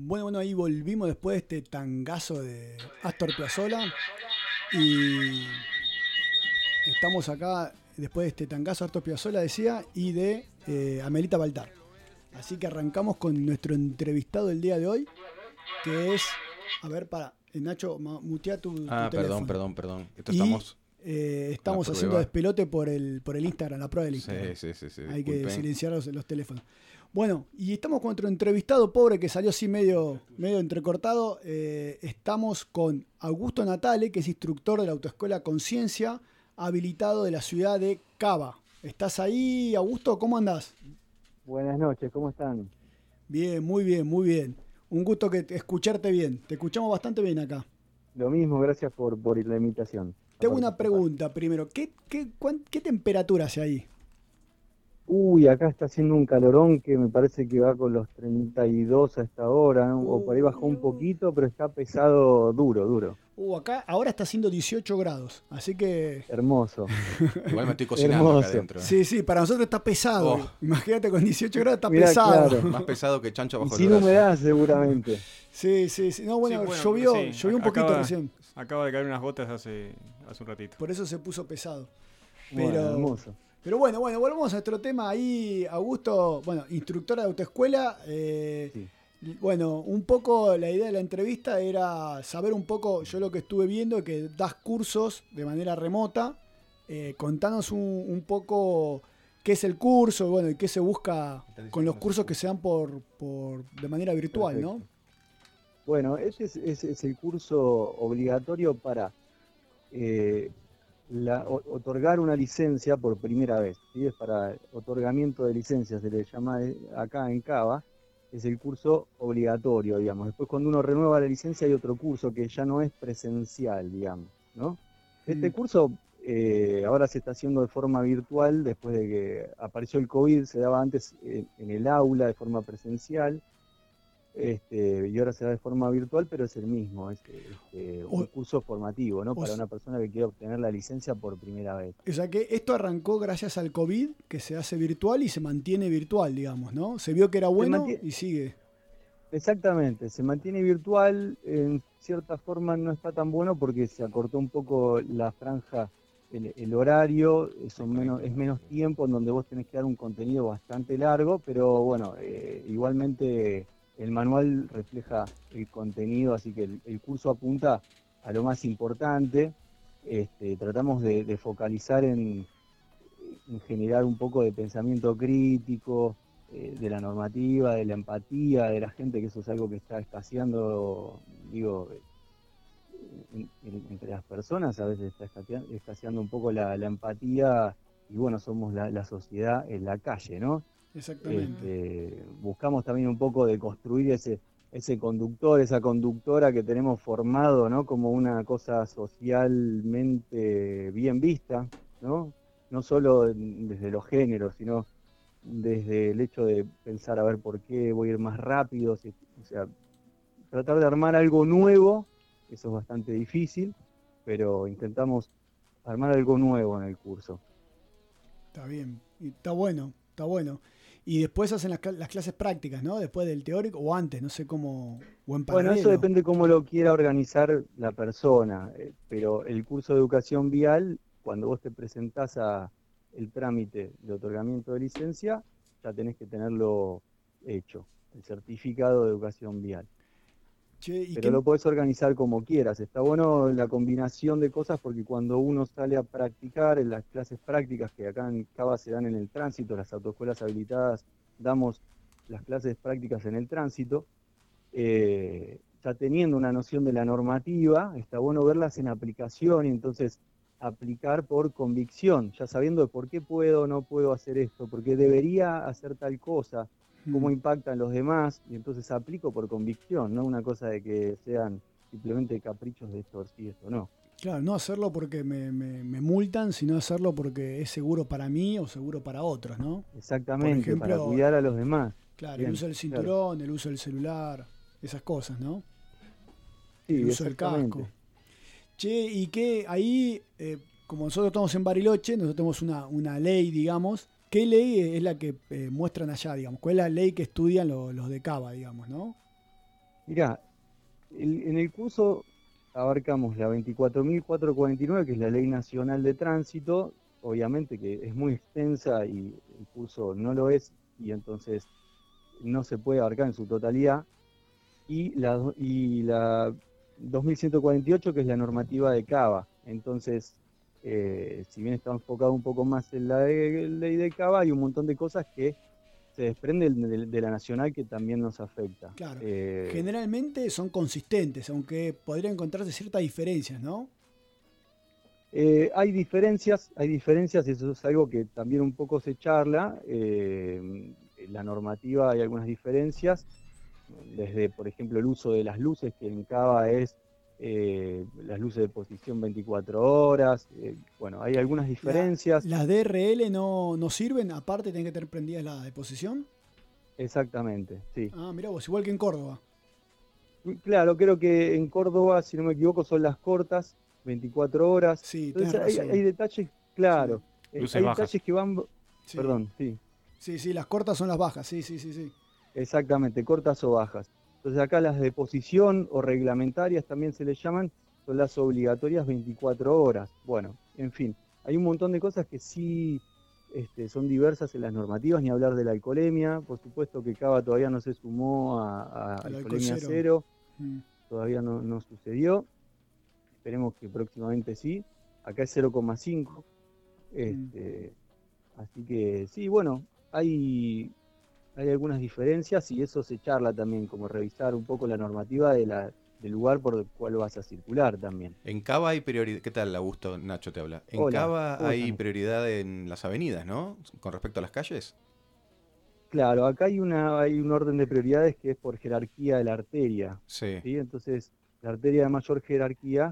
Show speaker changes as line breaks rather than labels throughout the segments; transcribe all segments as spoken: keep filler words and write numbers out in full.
Bueno, bueno, ahí volvimos después de este tangazo de Astor Piazzolla y estamos acá después de este tangazo de Astor Piazzolla, decía, y de eh, Amelita Baltar. Así que arrancamos con nuestro entrevistado del día de hoy, que es, a ver, para, Nacho, mutea tu, tu
ah,
teléfono.
perdón, perdón, perdón. Esto
y,
estamos...
Eh, estamos haciendo despelote por el, por el Instagram, la prueba del Instagram.
Sí, sí, sí, sí,
Hay
disculpen.
que silenciar los, los teléfonos. Bueno, y estamos con otro entrevistado pobre que salió así medio, medio entrecortado. Eh, estamos con Augusto Natale, que es instructor de la Autoescuela Conciencia, habilitado de la ciudad de Cava. ¿Estás ahí, Augusto? ¿Cómo andás?
Buenas noches, ¿cómo están?
Bien, muy bien, muy bien. Un gusto que te, escucharte bien. Te escuchamos bastante bien acá.
Lo mismo, gracias por, por la invitación.
Tengo una pregunta primero. ¿Qué, qué, cuán, ¿Qué temperatura hace ahí?
Uy, acá está haciendo un calorón que me parece que va con los treinta y dos a esta hora, ¿no? O por ahí bajó un poquito, pero está pesado duro, duro.
Uh, acá ahora está haciendo dieciocho grados, así que...
Hermoso.
Igual me estoy cocinando
Hermoso.
acá adentro. ¿eh?
Sí, sí, para nosotros está pesado. Oh. Imagínate, con dieciocho grados está
Mirá,
pesado.
claro.
Más pesado que chancho bajo
y
el
sin
brazo.
humedad, seguramente.
Sí, sí, sí. No, bueno,
sí, bueno
llovió,
sí.
llovió un poquito
acaba,
recién.
Acaba de caer unas gotas hace, hace un ratito.
Por eso se puso pesado.
Bueno,
Pero,
hermoso.
Pero bueno, bueno, volvamos a nuestro tema ahí, Augusto, bueno, instructora de autoescuela. Eh,
sí.
Bueno, un poco la idea de la entrevista era saber un poco, yo lo que estuve viendo, que das cursos de manera remota. Eh, contanos un, un poco qué es el curso, bueno, y qué se busca con los cursos que se dan por, por de manera virtual,
Perfecto.
¿no?
Bueno, este es, es, es el curso obligatorio para eh, la, o, otorgar una licencia por primera vez, ¿sí? Es para otorgamiento de licencias, se le llama acá en Cava, es el curso obligatorio, digamos. Después cuando uno renueva la licencia hay otro curso que ya no es presencial, digamos, ¿no? Este
Mm.
curso eh, ahora se está haciendo de forma virtual, después de que apareció el COVID, se daba antes en, en el aula de forma presencial. Este, y ahora se da de forma virtual, pero es el mismo, es este, un
o,
curso formativo, ¿no?
o,
Para una persona que quiere obtener la licencia por primera vez.
O sea que esto arrancó gracias al COVID, que se hace virtual y se mantiene virtual, digamos, ¿no? Se vio que era bueno y sigue.
Exactamente, se mantiene virtual, en cierta forma no está tan bueno porque se acortó un poco la franja, el, el horario, son menos, es menos tiempo en donde vos tenés que dar un contenido bastante largo, pero bueno, eh, igualmente... El manual refleja el contenido, así que el, el curso apunta a lo más importante. Este, tratamos de, de focalizar en, en generar un poco de pensamiento crítico, eh, de la normativa, de la empatía de la gente, que eso es algo que está escaseando, digo, en, en, entre las personas, a veces está escaseando, escaseando un poco la, la empatía, y bueno, somos la, la sociedad en la calle, ¿no?
Exactamente.
Este, buscamos también un poco de construir ese, ese conductor, esa conductora que tenemos formado, ¿no? Como una cosa socialmente bien vista, ¿no? No solo desde los géneros, sino desde el hecho de pensar a ver por qué voy a ir más rápido, si, o sea, tratar de armar algo nuevo, eso es bastante difícil, pero intentamos armar algo nuevo en el curso.
Está bien, y está bueno, está bueno. Y después hacen las, las clases prácticas, ¿no? Después del teórico o antes, no sé cómo, o en paralelo.
Bueno, eso depende cómo lo quiera organizar la persona, eh, pero el curso de educación vial, cuando vos te presentás a el trámite de otorgamiento de licencia, ya tenés que tenerlo hecho, el certificado de educación vial.
Che, ¿y
pero
qué...
lo podés organizar como quieras. Está bueno la combinación de cosas porque cuando uno sale a practicar en las clases prácticas que acá en Cava se dan en el tránsito, las autoescuelas habilitadas damos las clases prácticas en el tránsito, eh, ya teniendo una noción de la normativa, está bueno verlas en aplicación y entonces aplicar por convicción, ya sabiendo de por qué puedo o no puedo hacer esto, porque debería hacer tal cosa, cómo impactan los demás, y entonces aplico por convicción, no una cosa de que sean simplemente caprichos de esto sí, esto no.
Claro, no hacerlo porque me, me, me multan, sino hacerlo porque es seguro para mí o seguro para otros, ¿no?
Exactamente,
por ejemplo,
para cuidar a los demás.
Claro,
Bien,
el uso del cinturón, claro. El uso del celular, esas cosas, ¿no?
Sí,
el uso del casco. Che, y que ahí, eh, como nosotros estamos en Bariloche, nosotros tenemos una, una ley, digamos. ¿Qué ley es la que eh, muestran allá, digamos? ¿Cuál es la ley que estudian los, los de Cava, digamos, no?
Mirá, el- en el curso abarcamos la veinticuatro mil cuatrocientos cuarenta y nueve, que es la Ley Nacional de Tránsito, obviamente que es muy extensa y el curso no lo es, y entonces no se puede abarcar en su totalidad, y la, do- y la dos mil ciento cuarenta y ocho, que es la normativa de Cava. Entonces, eh, si bien está enfocado un poco más en la de- ley de Cava, hay un montón de cosas que se desprenden de, de la nacional que también nos afecta.
Claro.
Eh,
Generalmente son consistentes, aunque podría encontrarse ciertas diferencias, ¿no?
Eh, hay diferencias, hay diferencias, y eso es algo que también un poco se charla. Eh, en la normativa hay algunas diferencias, desde, por ejemplo, el uso de las luces, que en Cava es eh, las luces de posición veinticuatro horas. Eh, bueno, hay algunas
La-
diferencias,
las D R L no, no sirven, aparte tienen que tener prendidas la de posición.
exactamente, sí.
Ah, mirá vos, igual que en Córdoba.
Claro, creo que en Córdoba, si no me equivoco, son las cortas, veinticuatro horas.
Sí, tenés
Entonces hay,
razón.
hay detalles,
Sí,
claro, eh,
Luces
hay
bajas.
detalles que van,
sí,
perdón, sí.
sí, sí, las cortas son las bajas, sí, sí, sí, sí.
Exactamente, cortas o bajas. Entonces acá las de posición o reglamentarias también se les llaman, son las obligatorias veinticuatro horas. Bueno, en fin, hay un montón de cosas que sí este, son diversas en las normativas, ni hablar de la alcoholemia. Por supuesto que Cava todavía no se sumó a, a
El alcohol
alcoholemia
cero.
cero,
Mm,
todavía no, no sucedió. Esperemos que próximamente sí. Acá es cero coma cinco. Este, así que sí, bueno, hay hay algunas diferencias y eso se charla también, como revisar un poco la normativa de la, del lugar por el cual vas a circular también.
En Cava hay prioridad. ¿Qué tal, Augusto? Nacho te habla. En
Hola,
Cava
¿cómo
hay
están?
prioridad en las avenidas, ¿no? Con respecto a las calles.
Claro, acá hay una, hay un orden de prioridades que es por jerarquía de la arteria,
Sí,
¿sí? Entonces, la arteria de mayor jerarquía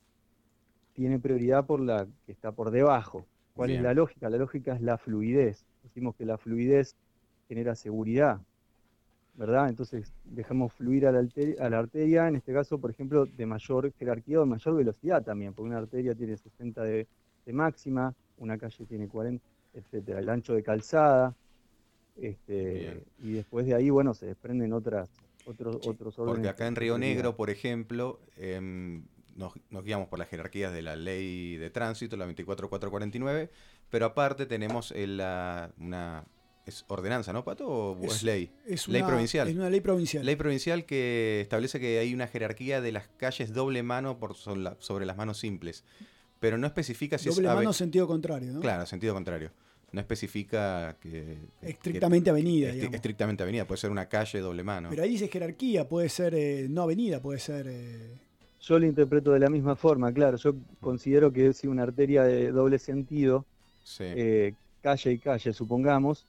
tiene prioridad por la que está por debajo. ¿Cuál es
bien.
la lógica? La lógica es la fluidez. Decimos que la fluidez genera seguridad, ¿verdad? Entonces dejamos fluir a la, arteria, a la arteria, en este caso, por ejemplo, de mayor jerarquía o de mayor velocidad también, porque una arteria tiene sesenta de, de máxima, una calle tiene cuarenta, etcétera. El ancho de calzada, este,
Bien.
y después de ahí, bueno, se desprenden otras, otros,
che,
otros
Porque
órdenes
acá en
de
Río
prioridad.
Negro, por ejemplo, em, nos, nos guiamos por las jerarquías de la ley de tránsito, la veinticuatro mil cuatrocientos cuarenta y nueve, pero aparte tenemos el, la, una... ¿Es ordenanza, no, Pato? ¿O es,
es,
ley?
es
Ley
una,
provincial.
es una ley provincial.
Ley provincial que establece que hay una jerarquía de las calles doble mano por sobre, la- sobre las manos simples, pero no especifica si
Doble
es... ave-
mano, sentido contrario, ¿no?
Claro, sentido contrario. No especifica que... que-
Estrictamente
que-
avenida,
estri-
digamos.
estrictamente avenida, puede ser una calle doble mano.
Pero ahí dice jerarquía, puede ser eh, no avenida, puede ser... eh,
Yo lo interpreto de la misma forma, claro, yo considero que si una arteria de doble sentido,
Sí.
eh, calle y calle, supongamos,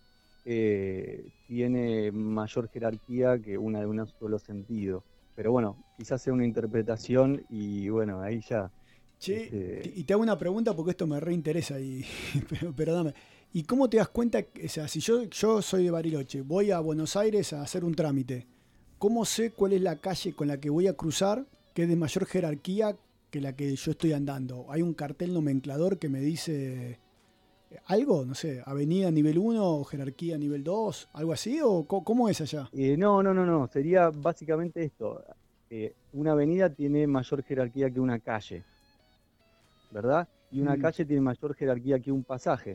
eh, tiene mayor jerarquía que una de un solo sentido. Pero bueno, quizás sea una interpretación y bueno, ahí ya...
Che,
este,
te- y te hago una pregunta porque esto me reinteresa y pero, perdóname. ¿Y cómo te das cuenta? que- O sea, si yo, yo soy de Bariloche, voy a Buenos Aires a hacer un trámite, ¿cómo sé cuál es la calle con la que voy a cruzar que es de mayor jerarquía que la que yo estoy andando? ¿Hay un cartel nomenclador que me dice algo? No sé, avenida nivel uno o jerarquía nivel dos, algo así, o co- cómo es allá?
eh, no, no, no, no, sería básicamente esto. Eh, una avenida tiene mayor jerarquía que una calle, ¿verdad? Y una
Mm.
calle tiene mayor jerarquía que un pasaje.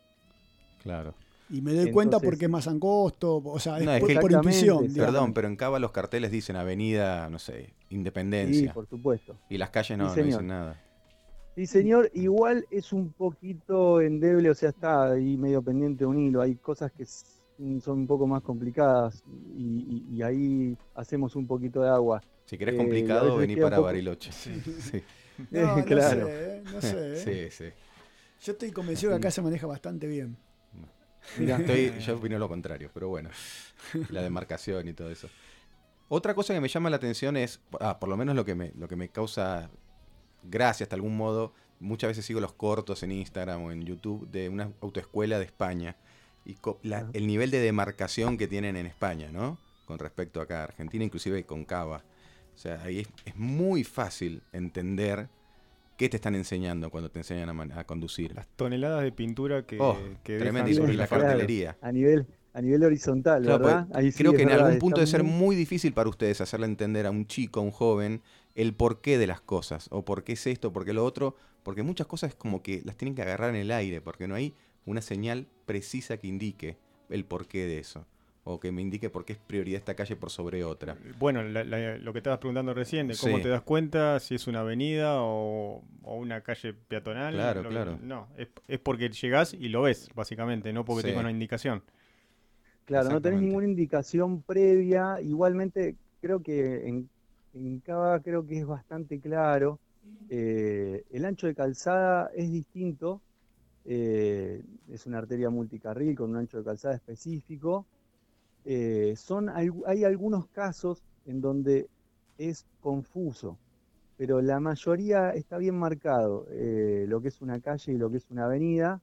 Claro.
Y me doy cuenta
Entonces,
porque es más angosto, o sea, es
No, es
por,
que-
por intuición,
Exactamente,
digamos.
Perdón, pero en Cava los carteles dicen avenida, no sé,
sí,
Independencia.
por supuesto.
Y las calles
Sí,
no, no
señor.
dicen nada.
Sí, señor, igual es un poquito endeble, o sea, está ahí medio pendiente de un hilo. Hay cosas que s- son un poco más complicadas y, y- y ahí hacemos un poquito de agua.
Si querés
Eh, y a
complicado,
veces
vení
queda un
para
poco-
Bariloche. Sí.
No, no
Claro.
sé, eh, no sé. eh.
Sí, sí.
Yo estoy convencido que acá se maneja bastante bien.
Mirá.
Estoy, yo opino lo contrario, pero bueno. La demarcación y todo eso. Otra cosa que me llama la atención es, ah, por lo menos lo que me, lo que me causa gracia hasta algún modo, muchas veces sigo los cortos en Instagram o en YouTube de una autoescuela de España y co- la-
Ajá.
el nivel de demarcación que tienen en España, ¿no? Con respecto acá a Argentina, inclusive con Cava. O sea, ahí es, es muy fácil entender qué te están enseñando cuando te enseñan a, man- a conducir.
Las toneladas de pintura que,
Oh,
que
tremendo,
dejan
y
sobre
la
la carretera.
cartelería.
A nivel, a nivel horizontal,
Claro,
¿verdad?
pues,
Ahí sí,
creo
es
que en
verdad,
algún punto
está
debe ser
muy-
muy difícil para ustedes hacerle entender a un chico, a un joven, el porqué de las cosas, o por qué es esto, por qué lo otro, porque muchas cosas es como que las tienen que agarrar en el aire, porque no hay una señal precisa que indique el porqué de eso, o que me indique por qué es prioridad esta calle por sobre otra.
Bueno, la- la- lo que estabas preguntando recién, de cómo
Sí.
te das cuenta si es una avenida o, o una calle peatonal.
Claro,
lo-
claro.
No, es, es porque llegás y lo ves, básicamente, no porque
Sí.
tenga una indicación.
Claro, no tenés
Exactamente.
ninguna indicación previa. Igualmente, creo que en, en Cava creo que es bastante claro. Eh, el ancho de calzada es distinto. eh, es una arteria multicarril con un ancho de calzada específico. Eh, son, algu- hay algunos casos en donde es confuso, pero la mayoría está bien marcado, eh, lo que es una calle y lo que es una avenida,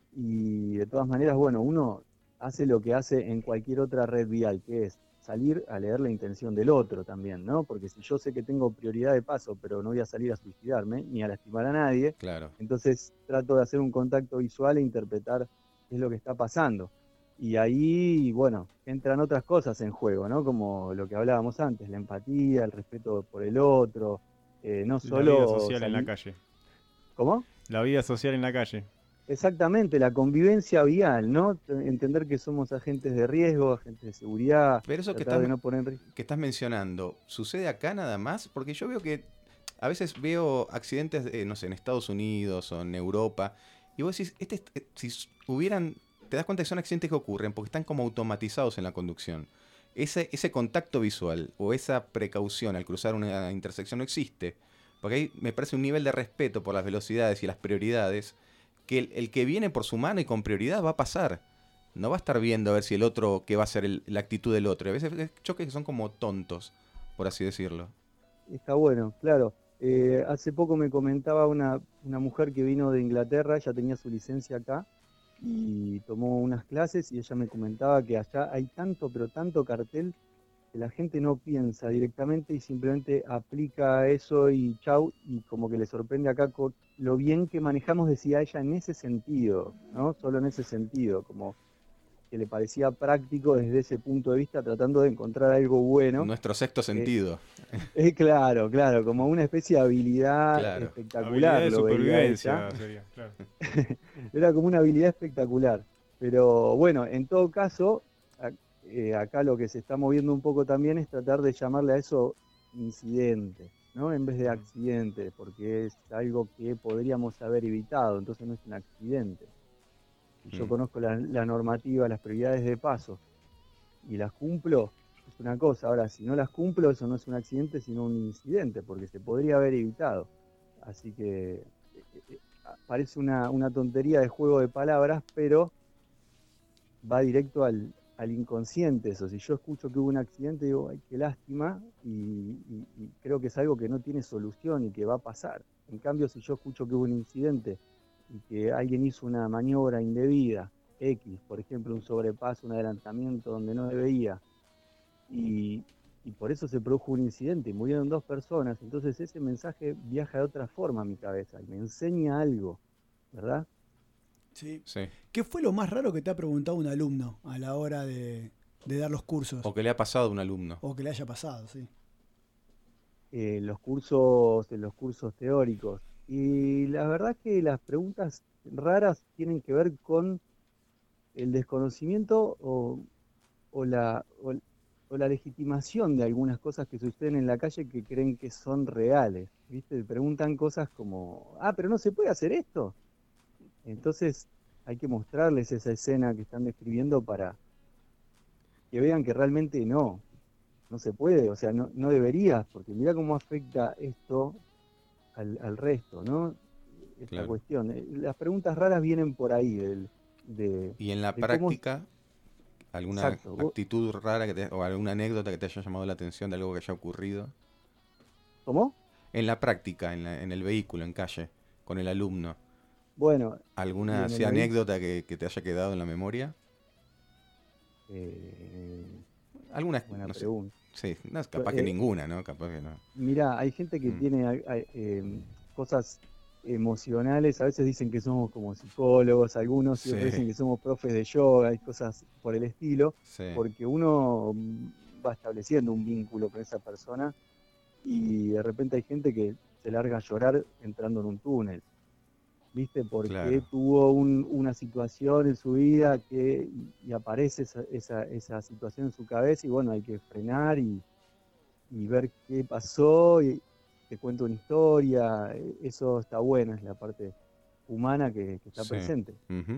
y de todas maneras, bueno, uno hace lo que hace en cualquier otra red vial, que es salir a leer la intención del otro también, ¿no? Porque si yo sé que tengo prioridad de paso, pero no voy a salir a suicidarme ni a lastimar a nadie,
Claro.
entonces trato de hacer un contacto visual e interpretar qué es lo que está pasando. Y ahí, bueno, entran otras cosas en juego, ¿no? Como lo que hablábamos antes, la empatía, el respeto por el otro, eh, no
La vida
solo
social en la
salir...
calle.
¿Cómo?
La vida social en la calle.
Exactamente, la convivencia vial, ¿no? Entender que somos agentes de riesgo, agentes de seguridad,
Pero eso que
tratar de
estás,
no poner en riesgo.
que estás mencionando, ¿sucede acá nada más? Porque yo veo que a veces veo accidentes, eh, no sé, en Estados Unidos o en Europa, y vos decís, este, eh, si s- hubieran, te das cuenta que son accidentes que ocurren porque están como automatizados en la conducción. Ese, ese contacto visual o esa precaución al cruzar una intersección no existe. Porque ahí me parece un nivel de respeto por las velocidades y las prioridades que el, el que viene por su mano y con prioridad va a pasar. No va a estar viendo a ver si el otro, qué va a ser el- la actitud del otro. A veces hay choques que son como tontos, por así decirlo.
Está bueno, claro. Eh, hace poco me comentaba una, una mujer que vino de Inglaterra, ella tenía su licencia acá y tomó unas clases y ella me comentaba que allá hay tanto, pero tanto cartel que la gente no piensa directamente y simplemente aplica eso y chau, y como que le sorprende acá con lo bien que manejamos, decía ella, en ese sentido, ¿no? Solo en ese sentido, como que le parecía práctico desde ese punto de vista, tratando de encontrar algo bueno.
Nuestro sexto
Eh,
sentido.
eh, claro, claro, como una especie de habilidad
Claro.
Habilidad
espectacular,
de
lo veía ella.
supervivencia sería, claro.
Era como una habilidad espectacular. Pero bueno, en todo caso, a- eh, acá lo que se está moviendo un poco también es tratar de llamarle a eso incidente, ¿no? En vez de accidente, porque es algo que podríamos haber evitado, entonces no es un accidente. Si yo
Mm.
conozco la, la normativa, las prioridades de paso y las cumplo, es una cosa. Ahora, si no las cumplo, eso no es un accidente, sino un incidente, porque se podría haber evitado. Así que eh, eh, parece una, una tontería de juego de palabras, pero va directo al, al inconsciente eso. Si yo escucho que hubo un accidente, digo, ay, qué lástima, y, y- y creo que es algo que no tiene solución y que va a pasar. En cambio, si yo escucho que hubo un incidente y que alguien hizo una maniobra indebida, X, por ejemplo, un sobrepaso, un adelantamiento donde no debía, y, y por eso se produjo un incidente y murieron dos personas, entonces ese mensaje viaja de otra forma a mi cabeza y me enseña algo, ¿verdad?
Sí.
Sí.
¿Qué fue lo más raro que te ha preguntado un alumno a la hora de, de dar los cursos?
O que le ha pasado a un alumno.
O que le haya pasado, sí.
Eh, los cursos, en los cursos teóricos. Y la verdad es que las preguntas raras tienen que ver con el desconocimiento o, o la, o, o la legitimación de algunas cosas que suceden en la calle que creen que son reales. ¿Viste? Preguntan cosas como, ah, pero no se puede hacer esto. Entonces hay que mostrarles esa escena que están describiendo para que vean que realmente no, no se puede, o sea, no, no deberías, porque mira cómo afecta esto al, al resto, ¿no? Esta
Claro.
cuestión. Eh, Las preguntas raras vienen por ahí, del, de,
Y en la
de cómo...
práctica, alguna
Exacto. vos-
actitud rara que te- o alguna anécdota que te haya llamado la atención de algo que haya ocurrido.
¿Cómo?
En la práctica, en, la- en el vehículo, en calle, con el alumno.
Bueno, y
¿Alguna
en
así,
el vehículo...
anécdota que, que te haya quedado en la memoria?
Eh,
Alguna,
buena
no sé.
pregunta.
Sí, no, capaz que
Eh,
ninguna, ¿no? Capaz que no.
Mirá, hay gente que
Mm.
tiene eh, eh, cosas emocionales, a veces dicen que somos como psicólogos, algunos sí. otros dicen que somos profes de yoga y cosas por el estilo, sí. porque uno va estableciendo un vínculo con esa persona y de repente hay gente que se larga a llorar entrando en un túnel, ¿viste? Porque claro. tuvo un, una situación en su vida que y aparece esa, esa, esa situación en su cabeza y bueno, hay que frenar y, y ver qué pasó y te cuento una historia, eso está bueno, es la parte humana que, que está sí. presente.
Uh-huh.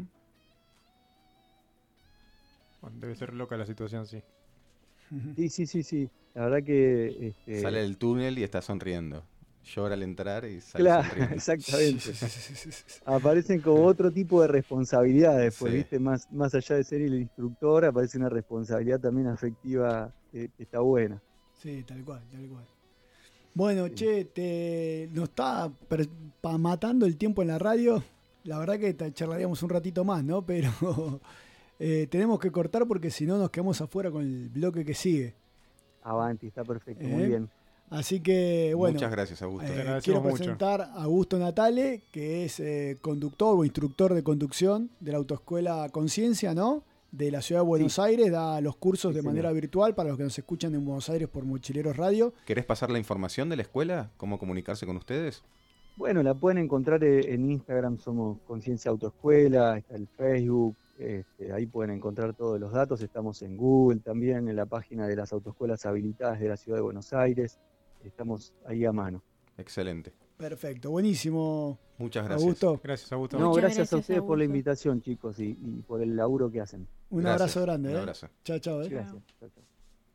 Bueno, debe ser loca la situación, sí.
Sí, sí, sí, sí. La verdad que... Este...
Sale del túnel y está sonriendo. Llora al entrar y sale
claro,
sonriendo.
Exactamente. Aparecen como otro tipo de responsabilidades, pues, sí. ¿viste? Más, más allá de ser el instructor, aparece una responsabilidad también afectiva que, que está buena.
Sí, tal cual, tal cual. Bueno, che, te, nos está per, pa, matando el tiempo en la radio. La verdad que te charlaríamos un ratito más, ¿no? Pero eh, tenemos que cortar porque si no nos quedamos afuera con el bloque que sigue.
Avanti, está perfecto,
¿Eh?
muy bien.
Así que, bueno.
Muchas gracias, Augusto.
Eh, quiero presentar mucho. a Augusto Natale, que es eh, conductor o instructor de conducción de la autoescuela Conciencia, ¿no? De la ciudad de Buenos sí. Aires, da los cursos sí, de manera señor. virtual para los que nos escuchan en Buenos Aires por Mochileros Radio.
¿Querés pasar la información de la escuela? ¿Cómo comunicarse con ustedes?
Bueno, la pueden encontrar en Instagram, somos Conciencia Autoescuela, está el Facebook, este, ahí pueden encontrar todos los datos, estamos en Google también, en la página de las autoescuelas habilitadas de la ciudad de Buenos Aires, estamos ahí a mano.
Excelente.
Perfecto, buenísimo.
Muchas gracias.
Augusto.
Gracias, Augusto.
No,
Muchas
gracias,
gracias
a ustedes
Augusto.
por la invitación, chicos, y, y por el laburo que hacen.
Un
gracias.
abrazo grande.
Un
¿eh?
abrazo.
Chao, chao. ¿eh?
Gracias. Chao, chao.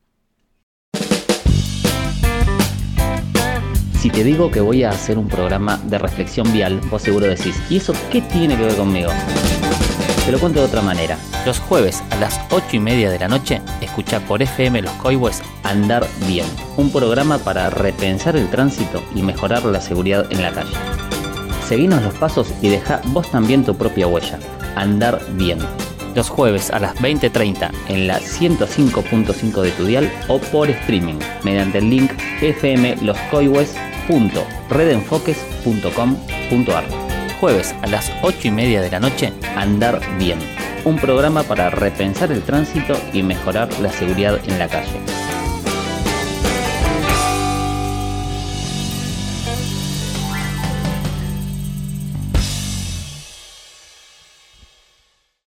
Si te digo que voy a hacer un programa de reflexión vial, vos seguro decís, ¿y eso qué tiene que ver conmigo? Te lo cuento de otra manera. Los jueves a las ocho y media de la noche, escuchá por F M Los Coihues Andar Bien, un programa para repensar el tránsito y mejorar la seguridad en la calle. Seguinos los pasos y deja vos también tu propia huella. Andar Bien. Los jueves a las veinte treinta en la ciento cinco punto cinco de tu dial o por streaming mediante el link f m los coihues punto red enfoques punto com punto a r. Jueves a las ocho y media de la noche, Andar Bien, un programa para repensar el tránsito y mejorar la seguridad en la calle.